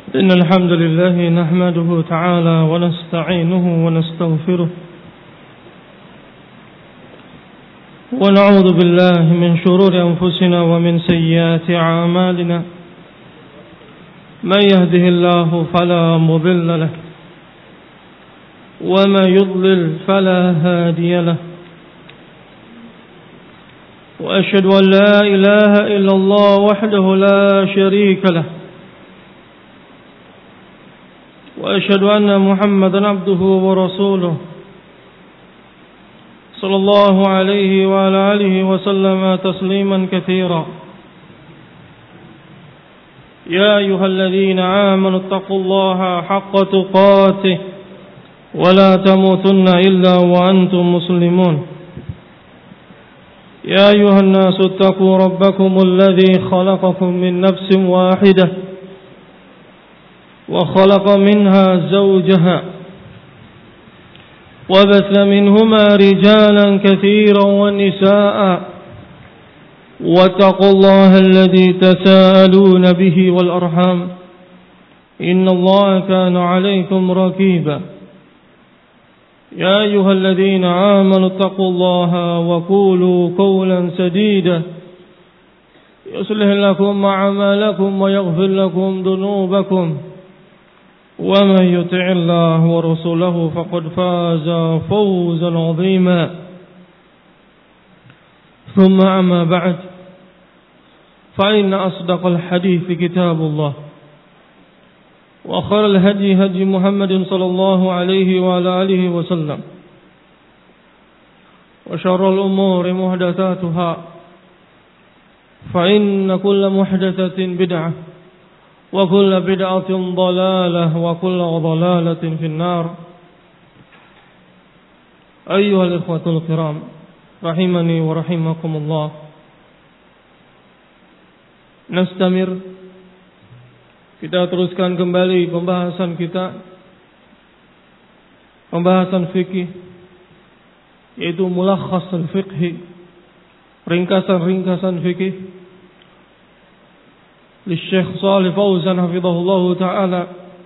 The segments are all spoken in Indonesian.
إن الحمد لله نحمده تعالى ونستعينه ونستغفره ونعوذ بالله من شرور أنفسنا ومن سيئات أعمالنا من يهده الله فلا مضل له وما يضلل فلا هادي له وأشهد أن لا إله إلا الله وحده لا شريك له وأشهد أن محمدا عبده ورسوله صلى الله عليه وعلى آله وسلم تسليما كثيرا يا أيها الذين آمنوا اتقوا الله حق تقاته ولا تموتن إلا وأنتم مسلمون يا أيها الناس اتقوا ربكم الذي خلقكم من نفس واحدة وخلق منها زوجها وبث منهما رجالا كثيرا ونساء واتقوا الله الذي تساءلون به والأرحام إن الله كان عليكم رقيبا يا أيها الذين آمنوا اتقوا الله وقولوا قولا سديدا يصلح لكم أعمالكم ويغفر لكم ذنوبكم ومن يطع الله ورسوله فقد فاز فوزا عظيما ثم أما بعد فإن أصدق الحديث كتاب الله وخير الهدي هدي محمد صلى الله عليه وعلى آله وسلم وشر الأمور محدثاتها فإن كل محدثة بدعة وكل بدعة ضلالة وكل ضلالة في النار أيها الإخوة الكرام رحمني ورحمكم الله نستمر kita teruskan kembali pembahasan fikih, yaitu mulakhas al-fiqhi, ringkasan fikih li Syekh Shalih Fauzan hafizahullah ta'ala.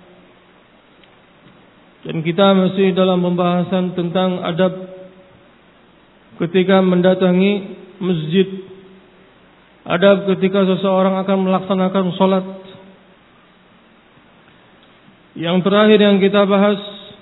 Dan kita masih dalam pembahasan tentang adab ketika mendatangi masjid, adab ketika seseorang akan melaksanakan sholat. Yang terakhir yang kita bahas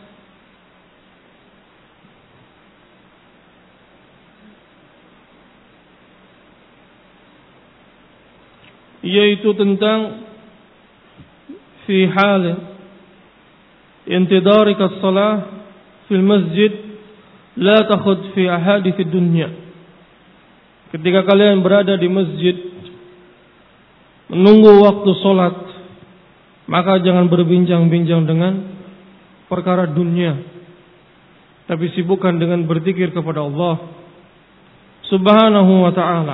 yaitu tentang fi hal intidarik as-salah fil masjid la takhud fi ahadith ad-dunya. Ketika kalian berada di masjid menunggu waktu salat, maka jangan berbincang-bincang dengan perkara dunia, tapi sibukkan dengan berzikir kepada Allah Subhanahu wa ta'ala.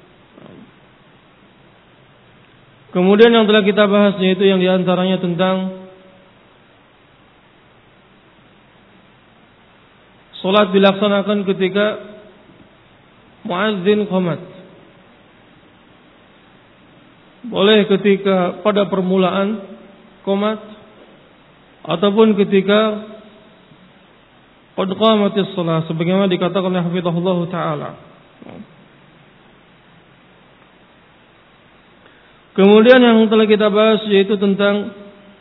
Kemudian yang telah kita bahas yaitu yang diantaranya tentang salat dilaksanakan ketika muazzin qamat. Boleh ketika pada permulaan qomat ataupun ketika qad qamatis shalah, sebagaimana dikatakan oleh hafizahullah taala. Kemudian yang telah kita bahas yaitu tentang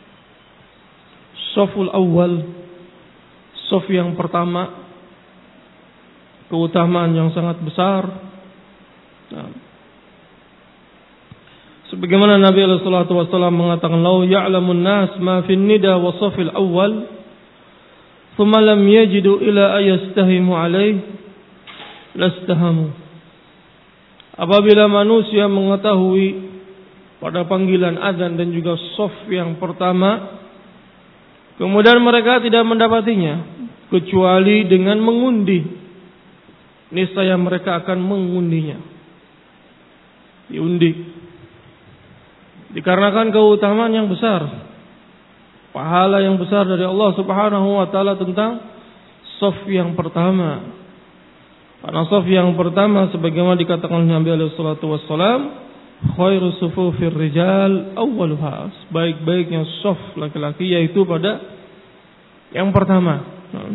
shaful awal, shaf yang pertama, keutamaan yang sangat besar. Sebagaimana Nabi sallallahu alaihi wasallam mengatakan, "Lau ya'lamun nas ma fin nida wa shafil awal, thumma lam yajidu ila ayastahimu alaih, lastahamu." Apabila manusia mengetahui pada panggilan azan dan juga shaf yang pertama, kemudian mereka tidak mendapatinya kecuali dengan mengundi, niscaya mereka akan mengundinya. Diundi. Dikarenakan keutamaan yang besar, pahala yang besar dari Allah Subhanahu wa ta'ala tentang shaf yang pertama. Karena shaf yang pertama sebagaimana dikatakan Nabi sallallahu alaihi wasallam, khairu sufufir rijal awwaluha, baik-baiknya saf laki-laki yaitu pada yang pertama.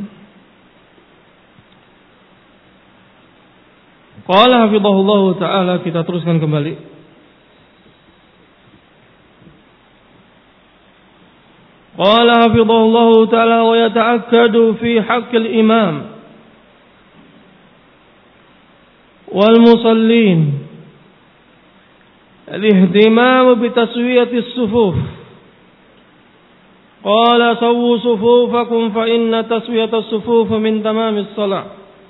Qala hafizahullah taala, kita teruskan kembali. Qala hafizahullah taala wa yata'akkadu fi haqqil imam wal musallin al-ihtimam bi taswiyati as-sufuf. Qala sawwu sufufakum fa inna taswiyata as-sufuf min tamamis shalah.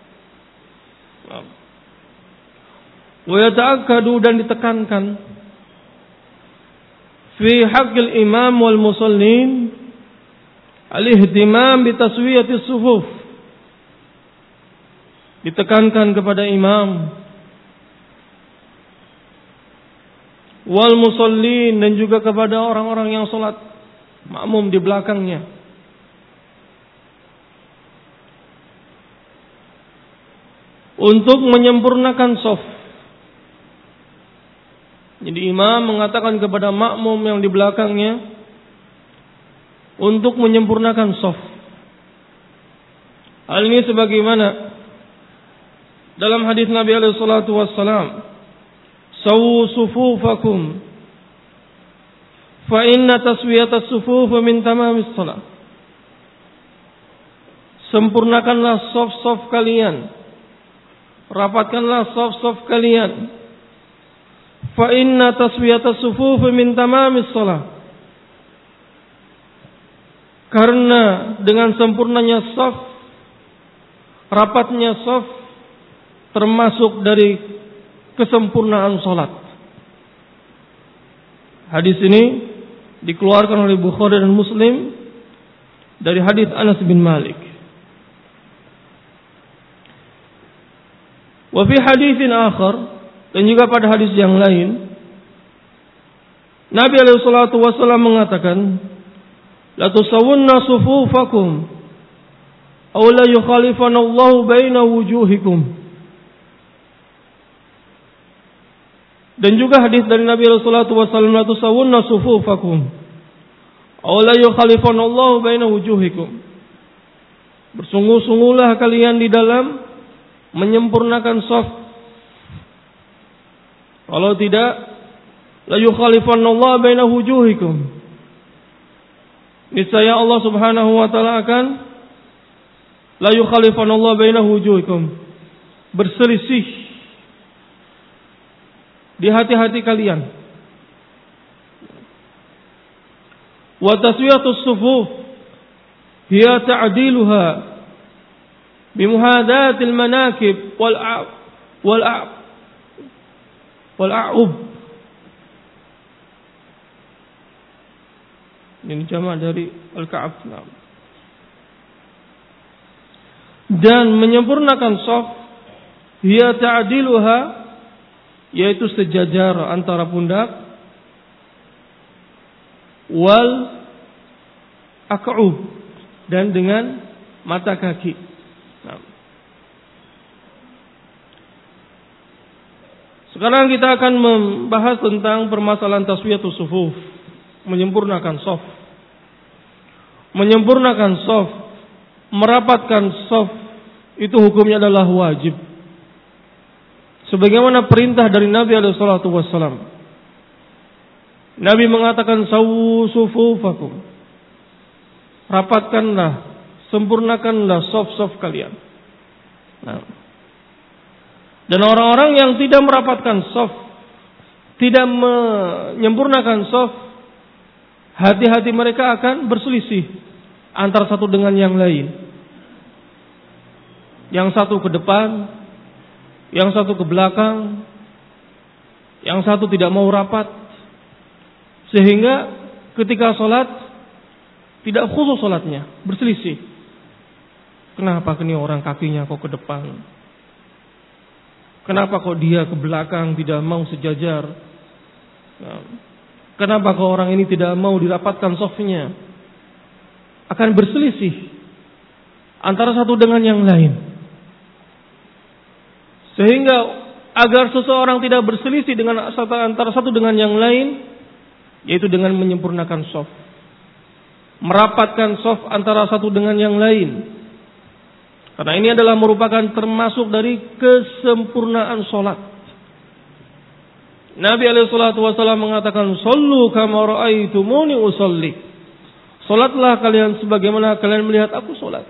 Wa yata'akkadu, dan ditekankan, fi haqqil imam wal musallin al-ihtimam bi taswiyati as-sufuf. Ditekankan kepada imam wal musallin, dan juga kepada orang-orang yang salat makmum di belakangnya, untuk menyempurnakan shaf. Jadi imam mengatakan kepada makmum yang di belakangnya untuk menyempurnakan shaf. Hal ini sebagaimana dalam hadis Nabi alaihi salatu wassalam, sawu sufufakum fa inna taswiyata as-sufuf min tamamis shalah. Sempurnakanlah shaf-shaf kalian, rapatkanlah shaf-shaf kalian. Fa inna taswiyata as-sufuf min tamamis shalah. Karena dengan sempurnanya shaf, rapatnya shaf, termasuk dari kesempurnaan salat. Hadis ini dikeluarkan oleh Bukhari dan Muslim dari hadis Anas bin Malik. Wa fi haditsin akhar, dan juga pada hadis yang lain, Nabi alaihi salatu wasallam mengatakan, la tusawwunna sufufakum aw la yukhalifanallahu baina wujuhikum. Dan juga hadis dari Nabi alaihi salatu wasallam, la tusawwunna sufufakum aw la yukhalifanallahu baina wujuhikum. Bersungguh-sungguhlah kalian di dalam menyempurnakan shaf. Kalau tidak, la yukhalifanallahu baina wujuhikum. Niscaya Allah Subhanahu wa taala akan la yukhalifanallahu baina wujuhikum, berselisih di hati-hati kalian. Wa taswiyatus sufuf hiya ta'diluha bi muhadatil manakib wal a'ub. Ini jamak dari al-ka'ab. Dan menyempurnakan shaf, hiya ta'diluha, yaitu sejajar antara pundak, wal aq'ub, dan dengan mata kaki. Sekarang kita akan membahas tentang permasalahan taswiyatus sufuf, menyempurnakan shaf. Menyempurnakan shaf, merapatkan shaf, itu hukumnya adalah wajib. Sebagaimana perintah dari Nabi alaihi salatu wassalam. Nabi mengatakan, sawu sufufakum, rapatkanlah, sempurnakanlah shaf-shaf kalian. Dan orang-orang yang tidak merapatkan shaf, tidak menyempurnakan shaf, hati-hati mereka akan berselisih antara satu dengan yang lain. Yang satu ke depan, yang satu ke belakang, yang satu tidak mau rapat, sehingga ketika sholat tidak khusyuk sholatnya, berselisih. Kenapa ini orang kakinya kok ke depan? Kenapa kok dia ke belakang tidak mau sejajar? Kenapa kok orang ini tidak mau dirapatkan shafnya? Akan berselisih antara satu dengan yang lain. Sehingga agar seseorang tidak berselisih dengan antara satu dengan yang lain, yaitu dengan menyempurnakan shaf. Merapatkan shaf antara satu dengan yang lain. Karena ini adalah merupakan termasuk dari kesempurnaan salat. Nabi SAW mengatakan, "Shallu kama ra'aitumuni usolli." Salatlah kalian sebagaimana kalian melihat aku salat.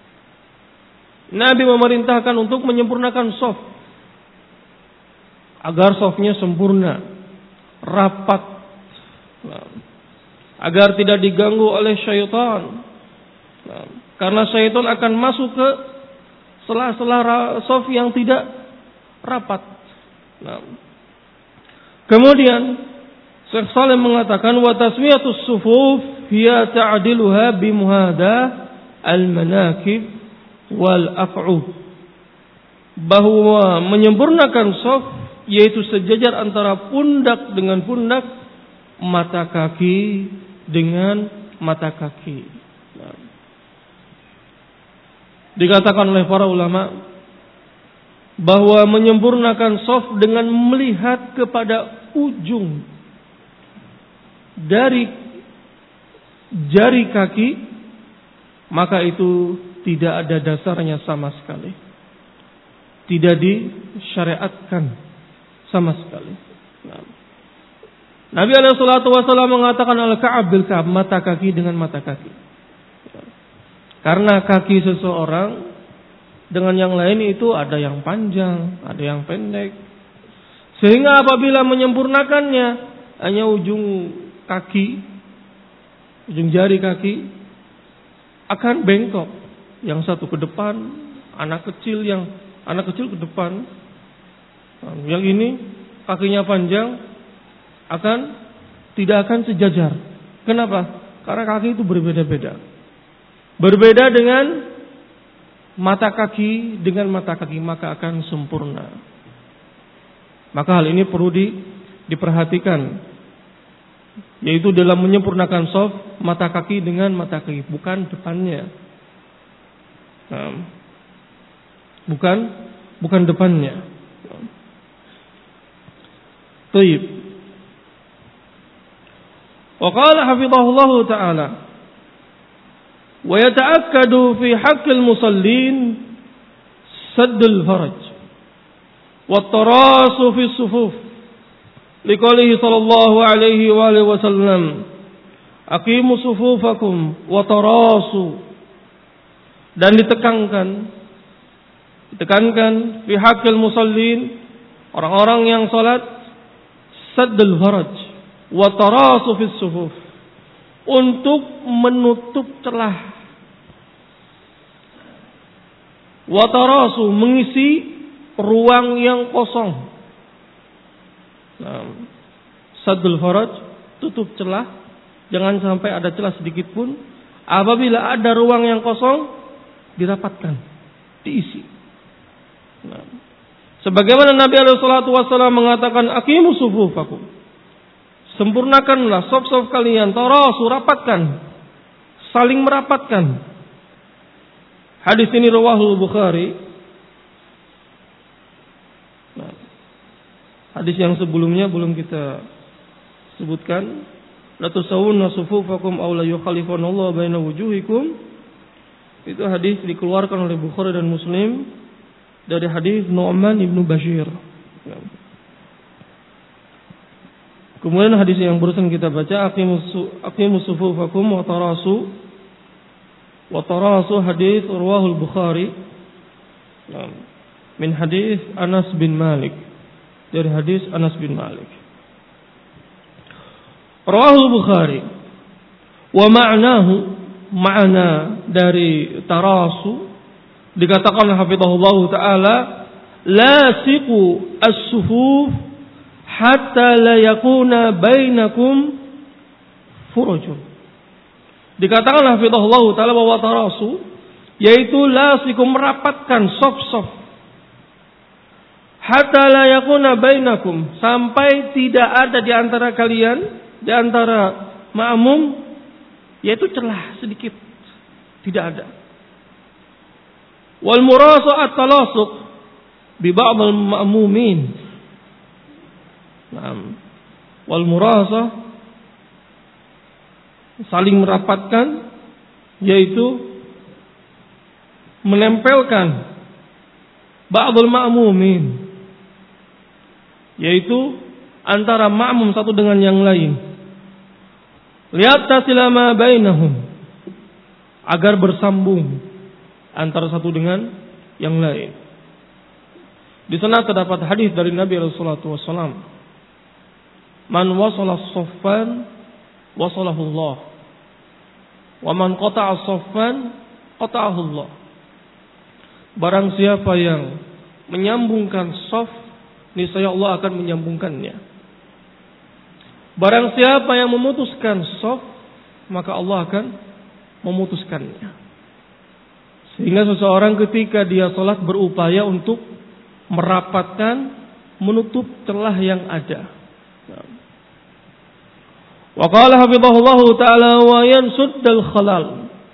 Nabi memerintahkan untuk menyempurnakan shaf. Agar shafnya sempurna, rapat. Agar tidak diganggu oleh syaitan. Karena syaitan akan masuk ke sela-sela shaf yang tidak rapat. Kemudian Syekh Salim mengatakan, wa taswiyatus sufuf hiya ta'diluha bimuhada al-manakib wal af'u. Bahwa menyempurnakan shaf yaitu sejajar antara pundak dengan pundak, mata kaki dengan mata kaki. Dikatakan oleh para ulama bahwa menyempurnakan shaf dengan melihat kepada ujung dari jari kaki, maka itu tidak ada dasarnya sama sekali. Tidak disyariatkan sama sekali. Nabi SAW mengatakan al-ka'ab bil-ka'ab, mata kaki dengan mata kaki. Karena kaki seseorang dengan yang lain itu ada yang panjang, ada yang pendek. Sehingga apabila menyempurnakannya hanya ujung kaki, ujung jari kaki akan bengkok. Yang satu ke depan, anak kecil ke depan. Yang ini kakinya panjang tidak akan sejajar. Kenapa? Karena kaki itu berbeda-beda. Berbeda dengan mata kaki dengan mata kaki, maka akan sempurna. Maka hal ini perlu diperhatikan, yaitu dalam menyempurnakan shaf, mata kaki dengan mata kaki, bukan depannya. Bukan depannya. Baik. Wa qala hafizahullah ta'ala, wa yata'akkadu fi haqqil musallin saddul faraj wa tarasu fi sufuf liqaulihi sallallahu alaihi wa alihi wasallam aqimu sufufakum wa tarasu. Dan ditekankan fi haqqil musallin, orang-orang yang salat, saddul faraj wa tarasu fi sufuf, untuk menutup celah, watarasu, mengisi ruang yang kosong. Saddul faraj, tutup celah, jangan sampai ada celah sedikit pun. Apabila ada ruang yang kosong, dirapatkan, diisi. Sebagaimana Nabi SAW mengatakan, aqimu sufufakum, sempurnakanlah shaf-shaf kalian, tarasu, rapatkan, saling merapatkan. Hadis ini rawahul Bukhari. Hadis yang sebelumnya belum kita sebutkan, la tusawwunna sufufakum aw la yukhalifanallahu baina wujuhikum. Itu hadis dikeluarkan oleh Bukhari dan Muslim dari hadis Nu'man ibnu Bashir. Kemudian hadis yang barusan kita baca, aqimu sufufakum wa tarasu. Wa tarasu hadis rawahul Bukhari min hadis Anas bin Malik, dari hadis Anas bin Malik. Rawahul Bukhari. Wa ma'nahu, ma'na dari tarasu, dikatakan hafizahullah taala, lasiqu as-sufuf hatta la yakuna bainakum furujun. Dikatakan hafizahullah taala bahwa tarasu yaitu lasiqu, merapatkan shaf-shaf, hatta la yakuna bainakum, sampai tidak ada di antara kalian, di antara ma'mum, yaitu celah sedikit, tidak ada. Wal murasu at-talasuq, bi ba'dil ma'mumin. Wal murasah, saling merapatkan, yaitu menempelkan ba'dul ma'mumin, yaitu antara ma'mum satu dengan yang lain, liyattasil ma bainahum, agar bersambung antara satu dengan yang lain. Di sana terdapat hadis dari Nabi sallallahu alaihi wasallam, man wasala as-saffan wasalahu Allah, wa man qata'a as-saffan qata'ahu Allah. Barang siapa yang menyambungkan shaf, niscaya Allah akan menyambungkannya. Barang siapa yang memutuskan shaf, maka Allah akan memutuskannya. Sehingga seseorang ketika dia salat berupaya untuk merapatkan, menutup celah yang ada. Wa qala hafizahullahu ta'ala wa yansuddal khalal,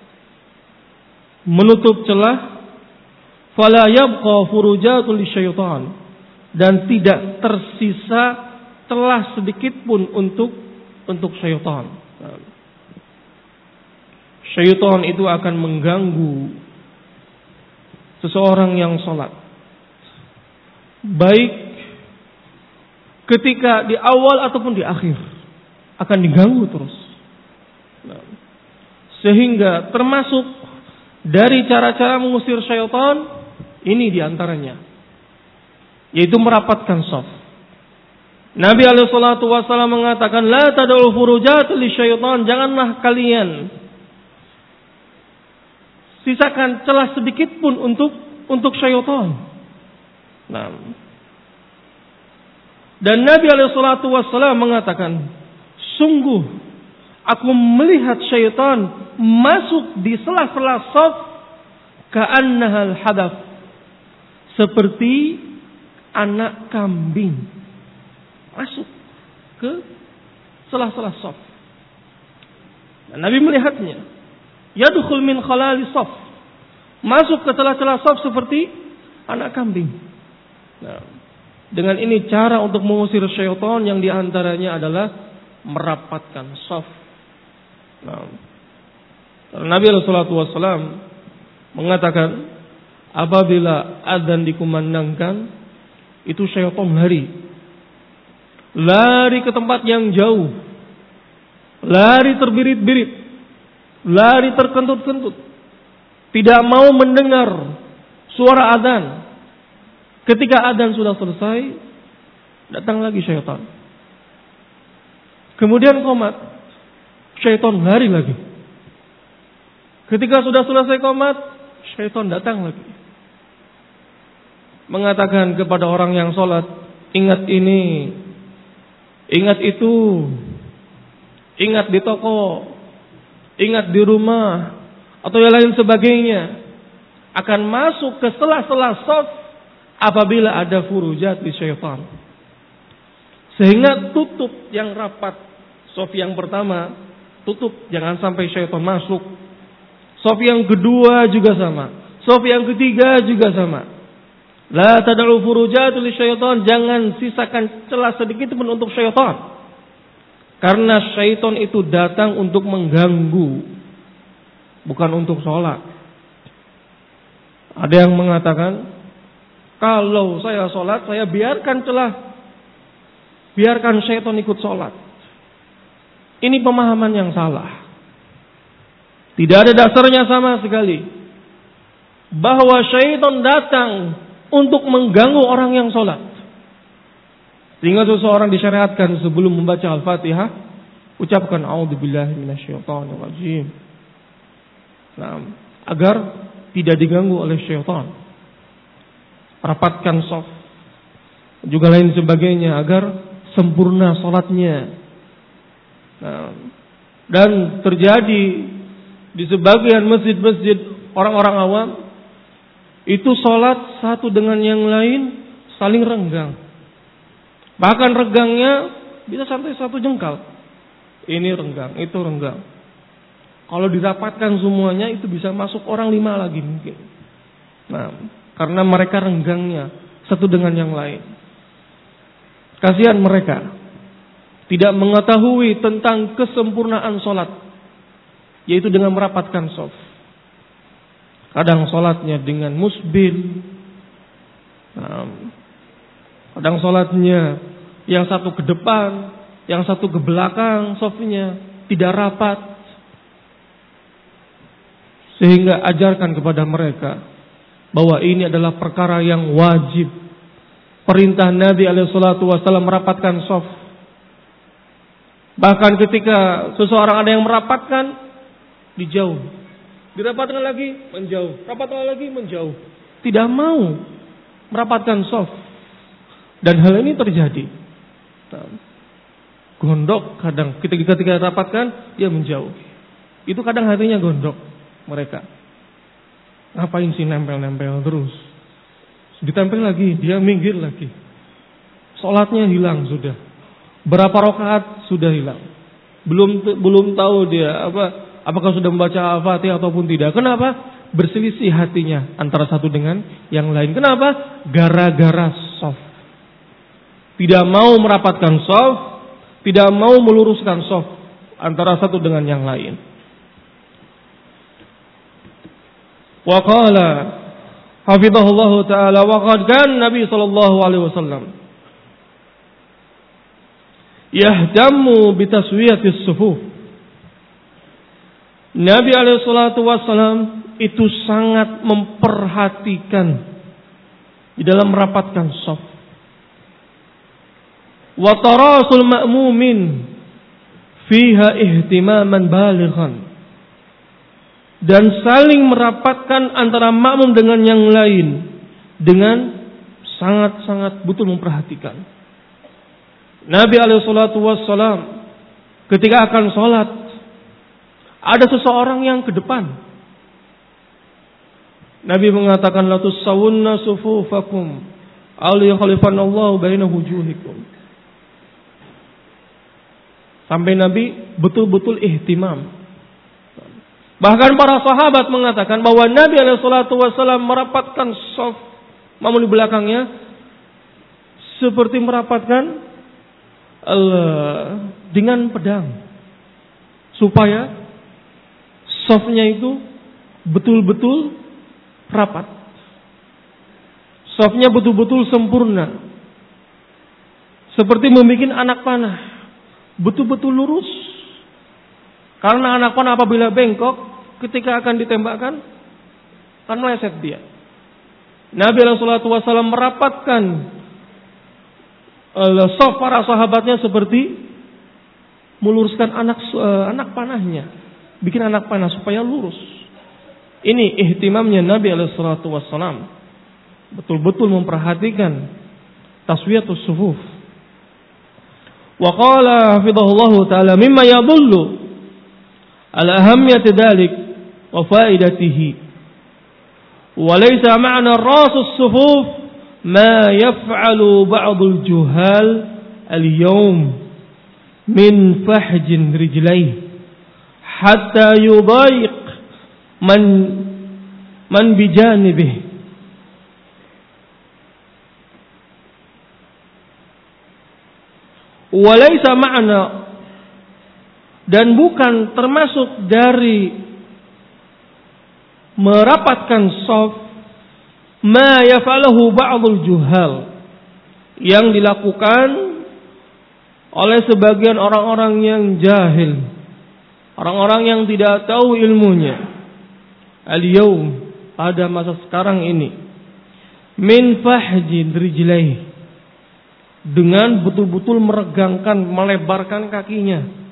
menutup celah, fala yabqa furujatul syaitan, dan tidak tersisa celah sedikit pun untuk syaitan. Syaitan itu akan mengganggu seseorang yang salat, baik ketika di awal ataupun di akhir, akan diganggu terus. Sehingga termasuk dari cara-cara mengusir syaitan, ini diantaranya, yaitu merapatkan shaf. Nabi SAW mengatakan, la tad'u furujat li syaitan, janganlah kalian sisakan celah sedikit pun untuk syaitan. Dan Nabi SAW mengatakan, sungguh aku melihat syaitan masuk di sela-sela shaf ka'annahal hadaf, seperti anak kambing masuk ke sela-sela shaf. Dan Nabi melihatnya, yadkhul min khalali shaf, masuk ke celah-celah shaf seperti anak kambing. Dengan ini cara untuk mengusir syaitan, yang diantaranya adalah merapatkan shaf. Nabi SAW mengatakan, apabila adzan dikumandangkan, itu syaitan lari ke tempat yang jauh, lari terbirit-birit, lari terkentut-kentut, tidak mau mendengar suara adzan. Ketika adzan sudah selesai, datang lagi syaitan. Kemudian qomat, syaitan lari lagi. Ketika sudah selesai qomat, syaitan datang lagi, mengatakan kepada orang yang sholat, ingat ini, ingat itu, ingat di toko, ingat di rumah, atau yang lain sebagainya, akan masuk ke sela-sela shaf apabila ada furujat di syaitan. Sehingga tutup yang rapat. Shaf yang pertama tutup, jangan sampai syaitan masuk. Shaf yang kedua juga sama. Shaf yang ketiga juga sama. La tad'u furujatul syaitan, jangan sisakan celah sedikit pun untuk syaitan. Karena syaitan itu datang untuk mengganggu, bukan untuk sholat. Ada yang mengatakan, kalau saya sholat, saya biarkan celah, biarkan syaitan ikut sholat. Ini pemahaman yang salah. Tidak ada dasarnya sama sekali bahwa syaitan datang untuk mengganggu orang yang sholat. Sehingga seseorang disyariatkan sebelum membaca Al-Fatihah, ucapkan a'udzubillahi minasyaitonirrajim. Agar tidak diganggu oleh syaitan. Rapatkan shaf, juga lain sebagainya, agar sempurna sholatnya. Dan terjadi di sebagian masjid-masjid orang-orang awam, itu sholat satu dengan yang lain saling renggang. Bahkan renggangnya bisa sampai 1 jengkal. Ini renggang, itu renggang. Kalau dirapatkan semuanya, itu bisa masuk orang 5 lagi mungkin. Karena mereka renggangnya satu dengan yang lain. Kasihan mereka tidak mengetahui tentang kesempurnaan sholat, yaitu dengan merapatkan shaf. Kadang sholatnya dengan musbil, kadang sholatnya yang satu ke depan, yang satu ke belakang, shafnya tidak rapat. Sehingga ajarkan kepada mereka bahwa ini adalah perkara yang wajib. Perintah Nabi SAW merapatkan shaf. Bahkan ketika seseorang ada yang merapatkan, dijauh. Dirapatkan lagi, menjauh. Rapatkan lagi, menjauh. Tidak mau merapatkan shaf. Dan hal ini terjadi. Gondok kadang ketika rapatkan, dia menjauh. Itu kadang hatinya gondok mereka. Ngapain sih nempel-nempel terus? Ditempel lagi, dia minggir lagi. Sholatnya hilang sudah. Berapa rakaat sudah hilang. Belum tahu dia apakah sudah membaca Al-Fatihah ataupun tidak. Kenapa? Berselisih hatinya antara satu dengan yang lain. Kenapa? Gara-gara shaf. Tidak mau merapatkan shaf, tidak mau meluruskan shaf antara satu dengan yang lain. Wa qala hafizahullah ta'ala wa qad kan Nabi sallallahu alaihi wasallam yahtammu bi taswiyatis sufuf. Nabi alaihi salatu wasallam itu sangat memperhatikan di dalam merapatkan shaf. Wa tarasul ma'mumin fiha ihtimaman balighan. Dan saling merapatkan antara makmum dengan yang lain dengan sangat-sangat betul memperhatikan. Nabi alaihissalatu wassalam ketika akan sholat, ada seseorang yang ke depan. Nabi mengatakan la tusawunna sufufakum aw yakhlifanallahu baina wujuhikum. Sampai Nabi betul-betul ihtimam. Bahkan para sahabat mengatakan bahwa Nabi SAW merapatkan shaf makmum di belakangnya seperti merapatkan dengan pedang, supaya shafnya itu betul-betul rapat, shafnya betul-betul sempurna, seperti membuat anak panah betul-betul lurus. Karena anak panah apabila bengkok ketika akan ditembakkan akan meleset dia. Nabi SAW merapatkan shaf para sahabatnya seperti meluruskan anak panahnya, bikin anak panah supaya lurus. Ini ihtimamnya Nabi SAW, betul-betul memperhatikan taswiyatus sufuf. Wa qala hafizahullahu ta'ala mimma yadullu ala ahammiyati dzalik wa faidatihi wa laysa ma'na rasus sufuf ma yaf'alu ba'dul juhal al-yawm min fahjin rijlayhi hatta yudayiq man bijanibihi. Wa laysa ma'na, dan bukan termasuk dari merapatkan shaf ma yaf'aluhu ba'dul juhal, yang dilakukan oleh sebagian orang-orang yang jahil, orang-orang yang tidak tahu ilmunya. Al-yawm, pada masa sekarang ini, min fahjin rijlaihi, dengan betul-betul meregangkan, melebarkan kakinya,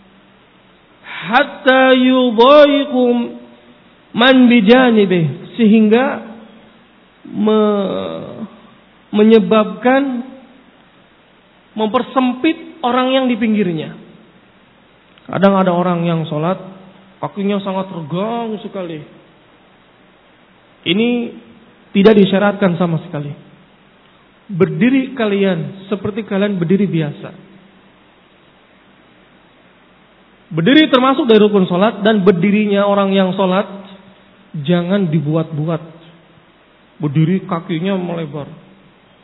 hatta yudhayiqum man bijanibih, sehingga menyebabkan mempersempit orang yang di pinggirnya. Kadang ada orang yang sholat kakinya sangat regang sekali. Ini tidak disyaratkan sama sekali. Berdiri kalian seperti kalian berdiri biasa. Berdiri termasuk dari rukun sholat, dan berdirinya orang yang sholat jangan dibuat-buat. Berdiri kakinya melebar,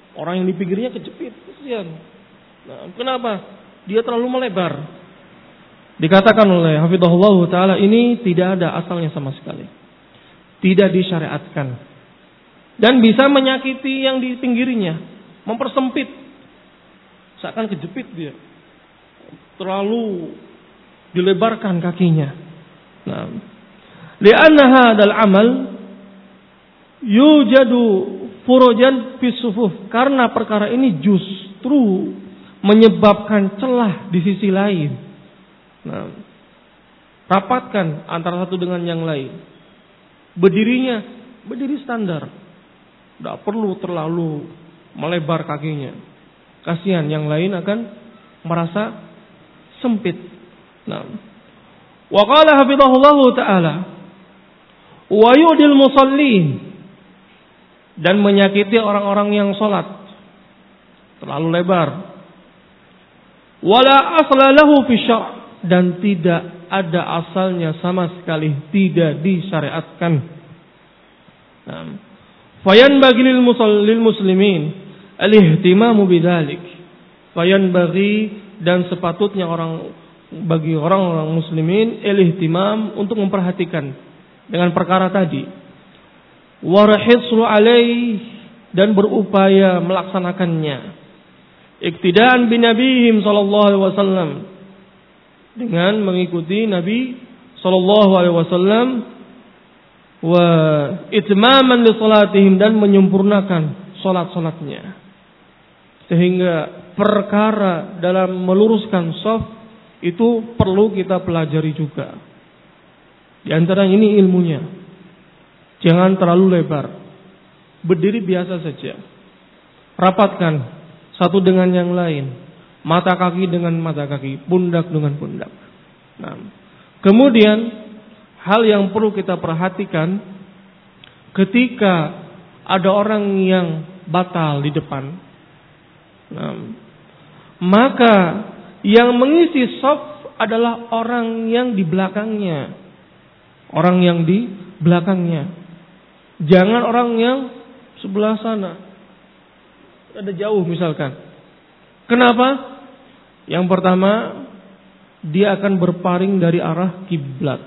Orang yang di pinggirnya kejepit, kesian. Nah, kenapa? Dia terlalu melebar. Dikatakan oleh hafizahullah taala, ini tidak ada asalnya sama sekali. Tidak disyariatkan. Dan bisa menyakiti yang di pinggirnya, mempersempit. Seakan kejepit dia. Terlalu dilebarkan kakinya. Nah, li'anna hadzal amal yujadu furujan fi sufuf, karena perkara ini justru menyebabkan celah di sisi lain. Nah, rapatkan antara satu dengan yang lain. Berdiri standar. Tidak perlu terlalu melebar kakinya. Kasihan yang lain akan merasa sempit. Nah, wa qala hafizahullahu taala wa yudil musallin, dan menyakiti orang-orang yang sholat terlalu lebar. Wala asla lahu fi syar', dan tidak ada asalnya sama sekali, tidak disyariatkan. Fayanbaghi lil muslimin al-ihtimamu bidzalik. Fayanbaghi, dan sepatutnya bagi orang-orang muslimin al-ihtimam, untuk memperhatikan dengan perkara tadi. Warahitsu alaih, dan berupaya melaksanakannya. Iktidaan bin nabihim sallallahu alaihi wasallam, dengan mengikuti Nabi sallallahu alaihi wasallam, wa itmaman li salatihim, dan menyempurnakan salat-salatnya. Sehingga perkara dalam meluruskan shaf itu perlu kita pelajari juga. Di antara ini ilmunya. Jangan terlalu lebar. Berdiri biasa saja. Rapatkan satu dengan yang lain. Mata kaki dengan mata kaki, pundak dengan pundak. Nah, kemudian hal yang perlu kita perhatikan ketika ada orang yang batal di depan. Nah, maka yang mengisi shaf adalah orang yang di belakangnya. Orang yang di belakangnya. Jangan orang yang sebelah sana. Ada jauh misalkan. Kenapa? Yang pertama, dia akan berpaling dari arah kiblat.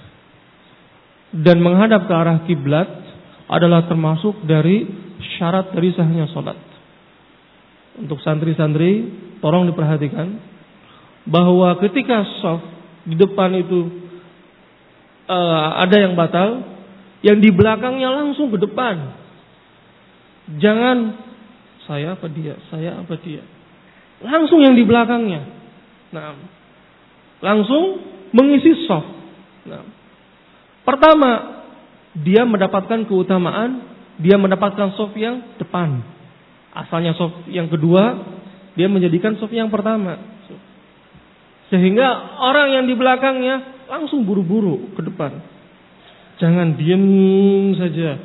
Dan menghadap ke arah kiblat adalah termasuk dari syarat dari sahnya salat. Untuk santri-santri, tolong diperhatikan bahwa ketika shaf di depan itu ada yang batal, yang di belakangnya langsung ke depan. Jangan saya apa dia. Langsung yang di belakangnya. Nah, langsung mengisi shaf. Nah, pertama, dia mendapatkan keutamaan, dia mendapatkan shaf yang depan. Asalnya shaf yang kedua, dia menjadikan shaf yang pertama. Sehingga orang yang di belakangnya langsung buru-buru ke depan. Jangan diam saja.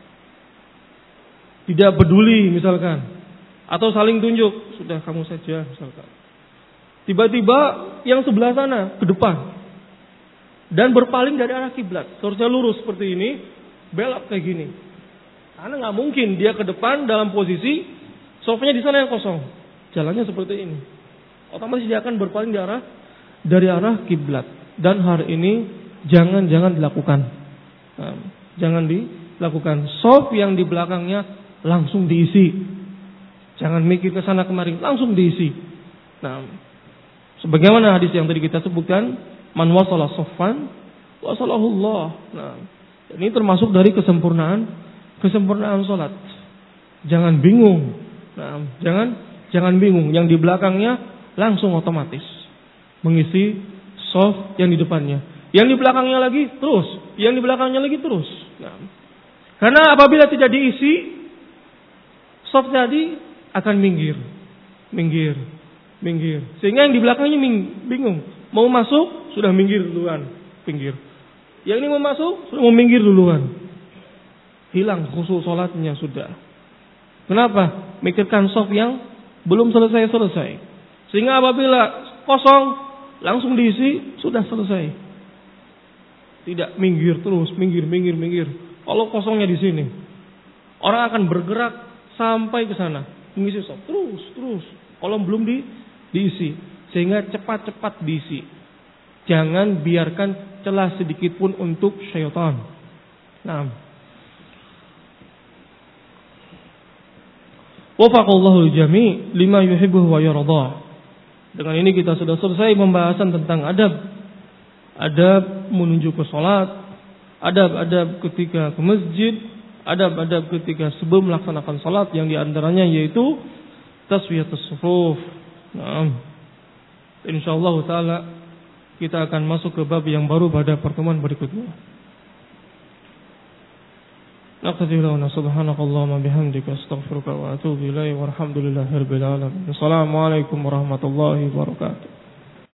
Tidak peduli misalkan. Atau saling tunjuk. Sudah kamu saja misalkan. Tiba-tiba yang sebelah sana ke depan. Dan berpaling dari arah kiblat. Seharusnya lurus seperti ini. Belok kayak gini. Karena gak mungkin dia ke depan dalam posisi sofnya di sana yang kosong. Jalannya seperti ini. Otomatis dia akan berpaling dari arah kiblat. Dan hari ini jangan dilakukan. Nah, jangan dilakukan. Shaf yang di belakangnya langsung diisi. Jangan mikir ke sana kemari, langsung diisi. Nah, sebagaimana hadis yang tadi kita sebutkan, man wasala shaffan wasalahu Allah. Nah, ini termasuk dari kesempurnaan salat. Jangan bingung. Nah, jangan bingung. Yang di belakangnya langsung otomatis mengisi shaf yang di depannya. Yang di belakangnya lagi terus, yang di belakangnya lagi terus. Nah, karena apabila tidak diisi, shaf tadi akan minggir. Sehingga yang di belakangnya bingung. Mau masuk sudah minggir duluan, pinggir. Yang ini mau masuk sudah mau minggir duluan. Hilang khusyuk salatnya sudah. Kenapa? Mikirkan shaf yang belum selesai. Sehingga apabila kosong langsung diisi, sudah selesai. Tidak minggir terus, minggir. Kalau kosongnya di sini, orang akan bergerak sampai ke sana. mengisi saf terus. Kalau belum diisi, sehingga cepat-cepat diisi. Jangan biarkan celah sedikit pun untuk syaitan. Naam. Wafaqallahu jami' lima yuhibbu wa yarda. Dengan ini kita sudah selesai pembahasan tentang adab menuju ke salat, adab ketika ke masjid, adab ketika sebelum melaksanakan salat, yang diantaranya yaitu taswiyatus sufuf. Nah, insyaallah taala kita akan masuk ke bab yang baru pada pertemuan berikutnya. Naqdiru subhanakallahumma bihamdika astaghfiruka wa atubu ilaik walhamdulillahirabbil alamin. Assalamualaikum warahmatullahi wabarakatuh.